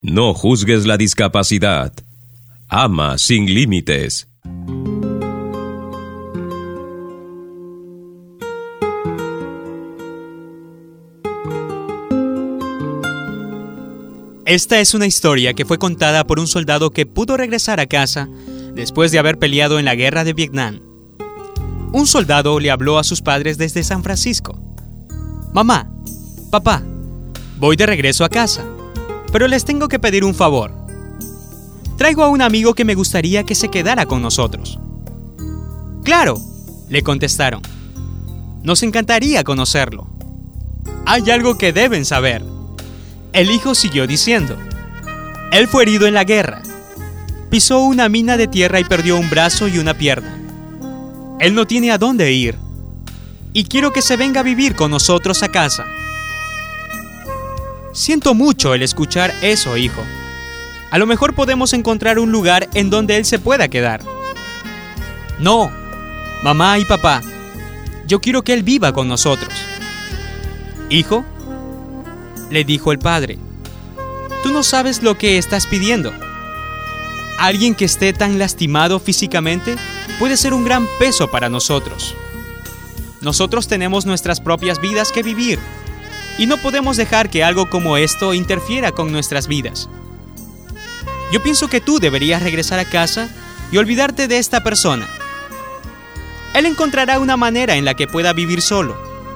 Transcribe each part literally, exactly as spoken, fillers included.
No juzgues la discapacidad. Ama sin límites. Esta es una historia que fue contada por un soldado que pudo regresar a casa después de haber peleado en la guerra de Vietnam. Un soldado le habló a sus padres desde San Francisco. Mamá, papá, voy de regreso a casa, pero les tengo que pedir un favor. Traigo a un amigo que me gustaría que se quedara con nosotros. Claro, le contestaron. Nos encantaría conocerlo. Hay algo que deben saber. El hijo siguió diciendo. Él fue herido en la guerra. Pisó una mina de tierra y perdió un brazo y una pierna. Él no tiene a dónde ir. Y quiero que se venga a vivir con nosotros a casa. Siento mucho el escuchar eso, hijo. A lo mejor podemos encontrar un lugar en donde él se pueda quedar. No, mamá y papá, yo quiero que él viva con nosotros. Hijo, le dijo el padre, tú no sabes lo que estás pidiendo. Alguien que esté tan lastimado físicamente puede ser un gran peso para nosotros. Nosotros tenemos nuestras propias vidas que vivir y no podemos dejar que algo como esto interfiera con nuestras vidas. Yo pienso que tú deberías regresar a casa y olvidarte de esta persona. Él encontrará una manera en la que pueda vivir solo.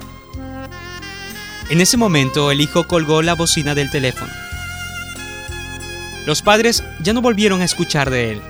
En ese momento, el hijo colgó la bocina del teléfono. Los padres ya no volvieron a escuchar de él.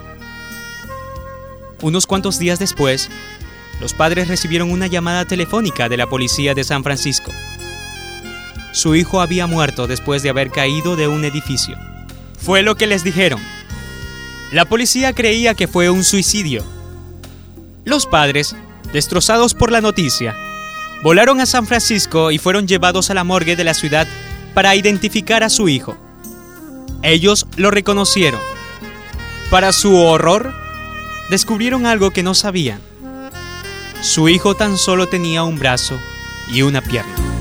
Unos cuantos días después, los padres recibieron una llamada telefónica de la policía de San Francisco. Su hijo había muerto después de haber caído de un edificio. Fue lo que les dijeron. La policía creía que fue un suicidio. Los padres, destrozados por la noticia, volaron a San Francisco y fueron llevados a la morgue de la ciudad para identificar a su hijo. Ellos lo reconocieron. Para su horror, descubrieron algo que no sabían. Su hijo tan solo tenía un brazo y una pierna.